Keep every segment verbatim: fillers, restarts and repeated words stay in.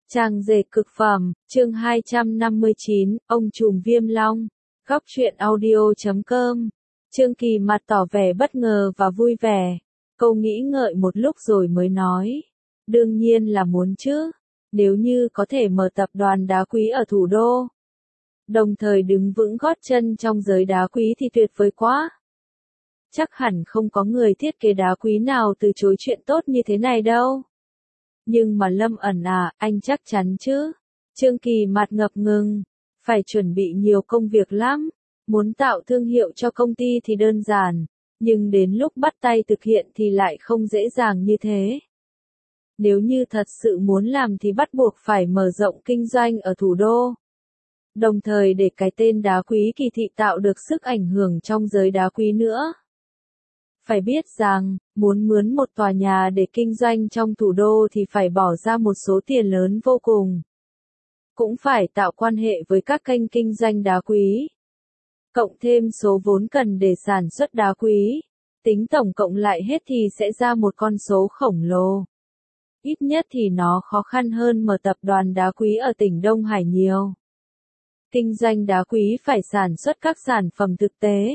Trang dệt cực phẩm, chương hai trăm năm mươi chín, ông trùm viêm long. Góc truyện audio chấm com. Trương Kỳ mặt tỏ vẻ bất ngờ và vui vẻ. Cô nghĩ ngợi một lúc rồi mới nói. Đương nhiên là muốn chứ. Nếu như có thể mở tập đoàn đá quý ở thủ đô, đồng thời đứng vững gót chân trong giới đá quý thì tuyệt vời quá. Chắc hẳn không có người thiết kế đá quý nào từ chối chuyện tốt như thế này đâu. Nhưng mà Lâm ẩn à, anh chắc chắn chứ? Trương Kỳ mặt ngập ngừng, phải chuẩn bị nhiều công việc lắm. Muốn tạo thương hiệu cho công ty thì đơn giản, nhưng đến lúc bắt tay thực hiện thì lại không dễ dàng như thế. Nếu như thật sự muốn làm thì bắt buộc phải mở rộng kinh doanh ở thủ đô. Đồng thời để cái tên đá quý Kỳ thị tạo được sức ảnh hưởng trong giới đá quý nữa. Phải biết rằng, muốn mướn một tòa nhà để kinh doanh trong thủ đô thì phải bỏ ra một số tiền lớn vô cùng. Cũng phải tạo quan hệ với các kênh kinh doanh đá quý. Cộng thêm số vốn cần để sản xuất đá quý. Tính tổng cộng lại hết thì sẽ ra một con số khổng lồ. Ít nhất thì nó khó khăn hơn mở tập đoàn đá quý ở tỉnh Đông Hải nhiều. Kinh doanh đá quý phải sản xuất các sản phẩm thực tế.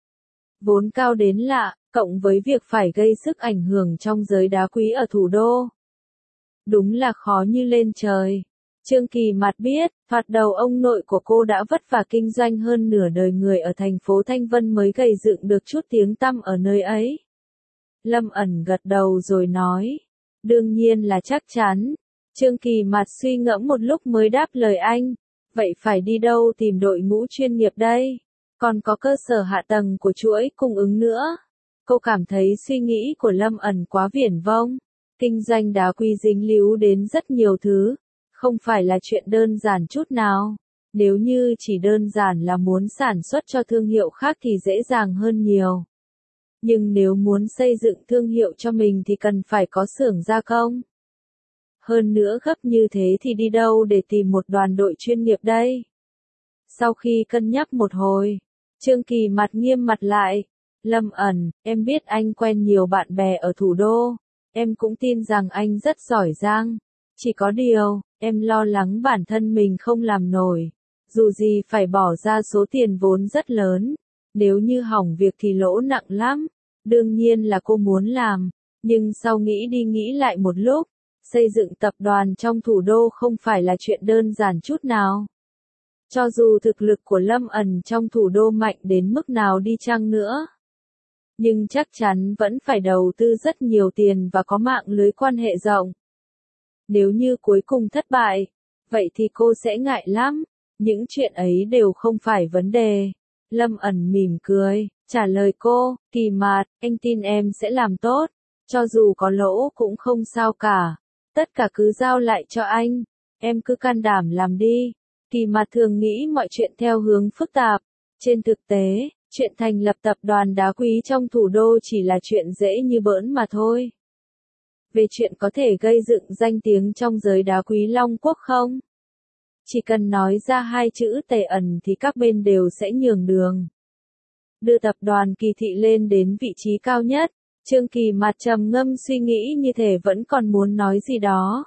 Vốn cao đến lạ, cộng với việc phải gây sức ảnh hưởng trong giới đá quý ở thủ đô. Đúng là khó như lên trời. Trương Kỳ mặt biết, thoạt đầu ông nội của cô đã vất vả kinh doanh hơn nửa đời người ở thành phố Thanh Vân mới gây dựng được chút tiếng tăm ở nơi ấy. Lâm ẩn gật đầu rồi nói. Đương nhiên là chắc chắn. Trương Kỳ mặt suy ngẫm một lúc mới đáp lời anh. Vậy phải đi đâu tìm đội ngũ chuyên nghiệp đây? Còn có cơ sở hạ tầng của chuỗi cung ứng nữa. Cô cảm thấy suy nghĩ của Lâm ẩn quá viển vông. Kinh doanh đá quý dính líu đến rất nhiều thứ. Không phải là chuyện đơn giản chút nào. Nếu như chỉ đơn giản là muốn sản xuất cho thương hiệu khác thì dễ dàng hơn nhiều. Nhưng nếu muốn xây dựng thương hiệu cho mình thì cần phải có xưởng gia công. Hơn nữa gấp như thế thì đi đâu để tìm một đoàn đội chuyên nghiệp đây? Sau khi cân nhắc một hồi, Trương Kỳ mặt nghiêm mặt lại. Lâm ẩn, em biết anh quen nhiều bạn bè ở thủ đô. Em cũng tin rằng anh rất giỏi giang. Chỉ có điều, em lo lắng bản thân mình không làm nổi. Dù gì phải bỏ ra số tiền vốn rất lớn. Nếu như hỏng việc thì lỗ nặng lắm. Đương nhiên là cô muốn làm. Nhưng sau nghĩ đi nghĩ lại một lúc, xây dựng tập đoàn trong thủ đô không phải là chuyện đơn giản chút nào. Cho dù thực lực của Lâm ẩn trong thủ đô mạnh đến mức nào đi chăng nữa. Nhưng chắc chắn vẫn phải đầu tư rất nhiều tiền và có mạng lưới quan hệ rộng. Nếu như cuối cùng thất bại, vậy thì cô sẽ ngại lắm. Những chuyện ấy đều không phải vấn đề. Lâm ẩn mỉm cười, trả lời cô, Kỳ mạt, anh tin em sẽ làm tốt. Cho dù có lỗ cũng không sao cả. Tất cả cứ giao lại cho anh. Em cứ can đảm làm đi. Kỳ mạt thường nghĩ mọi chuyện theo hướng phức tạp. Trên thực tế, chuyện thành lập tập đoàn đá quý trong thủ đô chỉ là chuyện dễ như bỡn mà thôi. Về chuyện có thể gây dựng danh tiếng trong giới đá quý Long Quốc không? Chỉ cần nói ra hai chữ Tề ẩn thì các bên đều sẽ nhường đường. Đưa tập đoàn Kỳ thị lên đến vị trí cao nhất. Trương Kỳ mặt trầm ngâm suy nghĩ như thể vẫn còn muốn nói gì đó.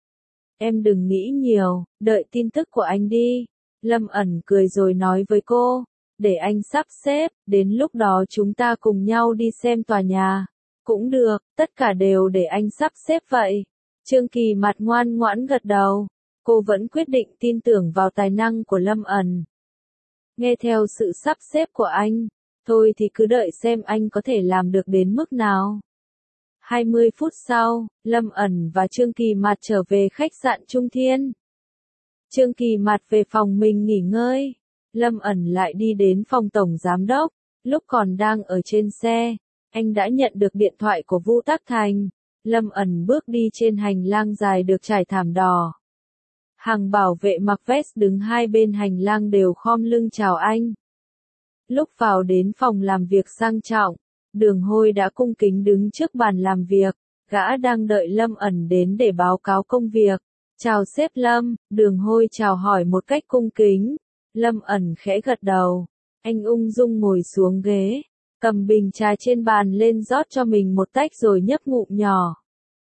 Em đừng nghĩ nhiều, đợi tin tức của anh đi. Lâm ẩn cười rồi nói với cô. Để anh sắp xếp, đến lúc đó chúng ta cùng nhau đi xem tòa nhà. Cũng được, tất cả đều để anh sắp xếp vậy. Trương Kỳ mặt ngoan ngoãn gật đầu. Cô vẫn quyết định tin tưởng vào tài năng của Lâm ẩn. Nghe theo sự sắp xếp của anh, thôi thì cứ đợi xem anh có thể làm được đến mức nào. hai mươi phút sau, Lâm ẩn và Trương Kỳ mặt trở về khách sạn Trung Thiên. Trương Kỳ mặt về phòng mình nghỉ ngơi. Lâm ẩn lại đi đến phòng tổng giám đốc. Lúc còn đang ở trên xe, anh đã nhận được điện thoại của Vũ Tắc Thành. Lâm ẩn bước đi trên hành lang dài được trải thảm đỏ. Hàng bảo vệ mặc vest đứng hai bên hành lang đều khom lưng chào anh. Lúc vào đến phòng làm việc sang trọng, Đường Hôi đã cung kính đứng trước bàn làm việc. Gã đang đợi Lâm ẩn đến để báo cáo công việc. Chào sếp Lâm, Đường Hôi chào hỏi một cách cung kính. Lâm ẩn khẽ gật đầu. Anh ung dung ngồi xuống ghế, cầm bình trà trên bàn lên rót cho mình một tách rồi nhấp ngụm nhỏ.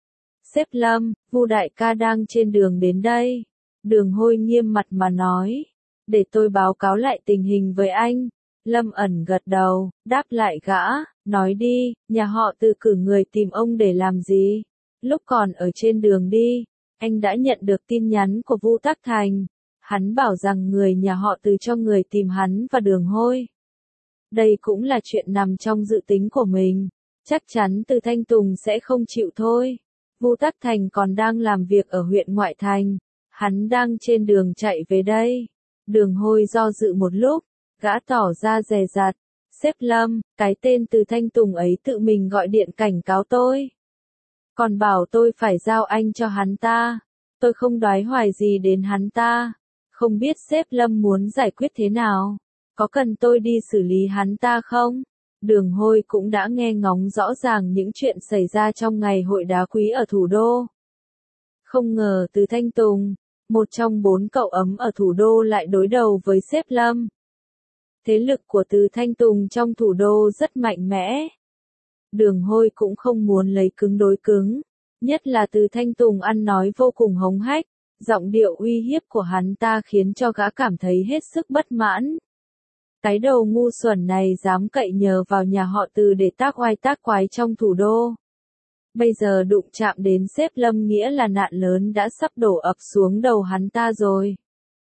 Sếp Lâm, Vu đại ca đang trên đường đến đây. Đường Hôi nghiêm mặt mà nói. Để tôi báo cáo lại tình hình với anh. Lâm ẩn gật đầu, đáp lại gã, nói đi, nhà họ Từ cử người tìm ông để làm gì? Lúc còn ở trên đường đi, anh đã nhận được tin nhắn của Vu Tắc Thành. Hắn bảo rằng người nhà họ Từ cho người tìm hắn và Đường Hôi. Đây cũng là chuyện nằm trong dự tính của mình. Chắc chắn Từ Thanh Tùng sẽ không chịu thôi. Vu Tắc Thành còn đang làm việc ở huyện ngoại thành. Hắn đang trên đường chạy về đây. Đường Hôi do dự một lúc, gã tỏ ra dè dặt. Sếp Lâm, cái tên Từ Thanh Tùng ấy tự mình gọi điện cảnh cáo tôi. Còn bảo tôi phải giao anh cho hắn ta. Tôi không đoái hoài gì đến hắn ta. Không biết sếp Lâm muốn giải quyết thế nào? Có cần tôi đi xử lý hắn ta không? Đường Hôi cũng đã nghe ngóng rõ ràng những chuyện xảy ra trong ngày hội đá quý ở thủ đô. Không ngờ Từ Thanh Tùng, một trong bốn cậu ấm ở thủ đô lại đối đầu với sếp Lâm. Thế lực của Từ Thanh Tùng trong thủ đô rất mạnh mẽ. Đường Hôi cũng không muốn lấy cứng đối cứng, nhất là Từ Thanh Tùng ăn nói vô cùng hống hách, giọng điệu uy hiếp của hắn ta khiến cho gã cảm thấy hết sức bất mãn. Cái đầu ngu xuẩn này dám cậy nhờ vào nhà họ Từ để tác oai tác quái trong thủ đô. Bây giờ đụng chạm đến sếp Lâm nghĩa là nạn lớn đã sắp đổ ập xuống đầu hắn ta rồi.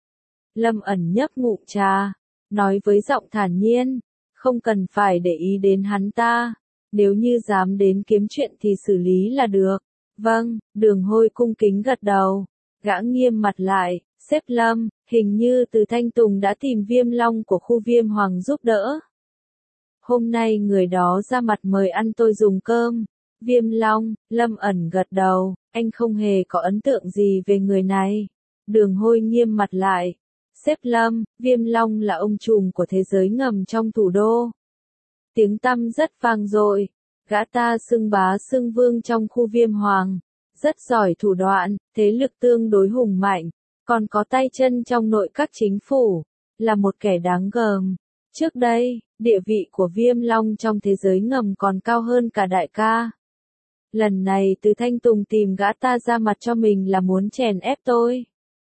Lâm ẩn nhấp ngụm trà, nói với giọng thản nhiên, không cần phải để ý đến hắn ta, nếu như dám đến kiếm chuyện thì xử lý là được. Vâng, Đường Hôi cung kính gật đầu, gã nghiêm mặt lại, sếp Lâm, hình như Từ Thanh Tùng đã tìm Viêm Long của khu Viêm Hoàng giúp đỡ. Hôm nay người đó ra mặt mời ăn tôi dùng cơm. Viêm Long, Lâm ẩn gật đầu, anh không hề có ấn tượng gì về người này. Đường Hôi nghiêm mặt lại. Sếp Lâm, Viêm Long là ông trùm của thế giới ngầm trong thủ đô. Tiếng tăm rất vang dội, gã ta xưng bá xưng vương trong khu Viêm Hoàng, rất giỏi thủ đoạn, thế lực tương đối hùng mạnh, còn có tay chân trong nội các chính phủ, là một kẻ đáng gờm. Trước đây, địa vị của Viêm Long trong thế giới ngầm còn cao hơn cả đại ca. Lần này Từ Thanh Tùng tìm gã ta ra mặt cho mình là muốn chèn ép tôi.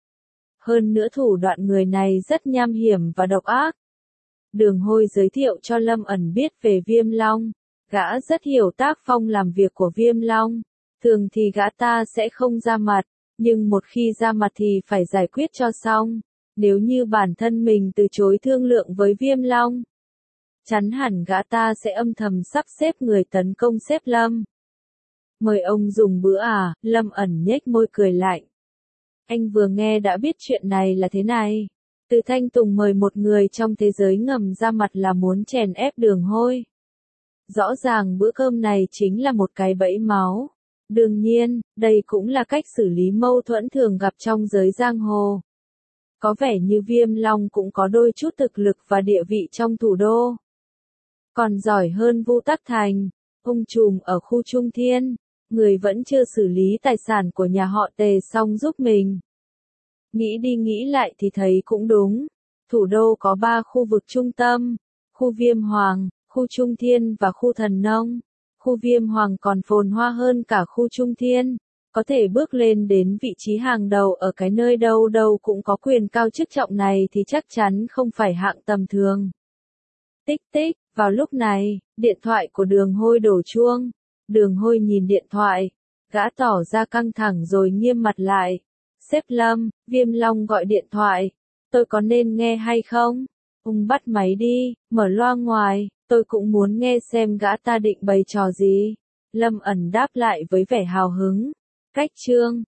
Hơn nữa thủ đoạn người này rất nham hiểm và độc ác. Đường Hôi giới thiệu cho Lâm ẩn biết về Viêm Long. Gã rất hiểu tác phong làm việc của Viêm Long. Thường thì gã ta sẽ không ra mặt, nhưng một khi ra mặt thì phải giải quyết cho xong. Nếu như bản thân mình từ chối thương lượng với Viêm Long, chắn hẳn gã ta sẽ âm thầm sắp xếp người tấn công sếp Lâm. Mời ông dùng bữa à? Lâm ẩn nhếch môi cười lạnh. Anh vừa nghe đã biết chuyện này là thế này. Từ Thanh Tùng mời một người trong thế giới ngầm ra mặt là muốn chèn ép Đường Hôi. Rõ ràng bữa cơm này chính là một cái bẫy máu. Đương nhiên, đây cũng là cách xử lý mâu thuẫn thường gặp trong giới giang hồ. Có vẻ như Viêm Long cũng có đôi chút thực lực và địa vị trong thủ đô. Còn giỏi hơn Vu Tắc Thành, ông trùm ở khu Trung Thiên. Người vẫn chưa xử lý tài sản của nhà họ Tề xong giúp mình. Nghĩ đi nghĩ lại thì thấy cũng đúng. Thủ đô có ba khu vực trung tâm, khu Viêm Hoàng, khu Trung Thiên và khu Thần Nông. Khu Viêm Hoàng còn phồn hoa hơn cả khu Trung Thiên, có thể bước lên đến vị trí hàng đầu ở cái nơi đâu đâu cũng có quyền cao chức trọng này thì chắc chắn không phải hạng tầm thường. Tích tích, vào lúc này, điện thoại của Đường Hôi đổ chuông. Đường Hôi nhìn điện thoại, gã tỏ ra căng thẳng rồi nghiêm mặt lại. Sếp Lâm, Viêm Long gọi điện thoại, tôi có nên nghe hay không? Ông bắt máy đi, mở loa ngoài, tôi cũng muốn nghe xem gã ta định bày trò gì. Lâm ẩn đáp lại với vẻ hào hứng. Cách chương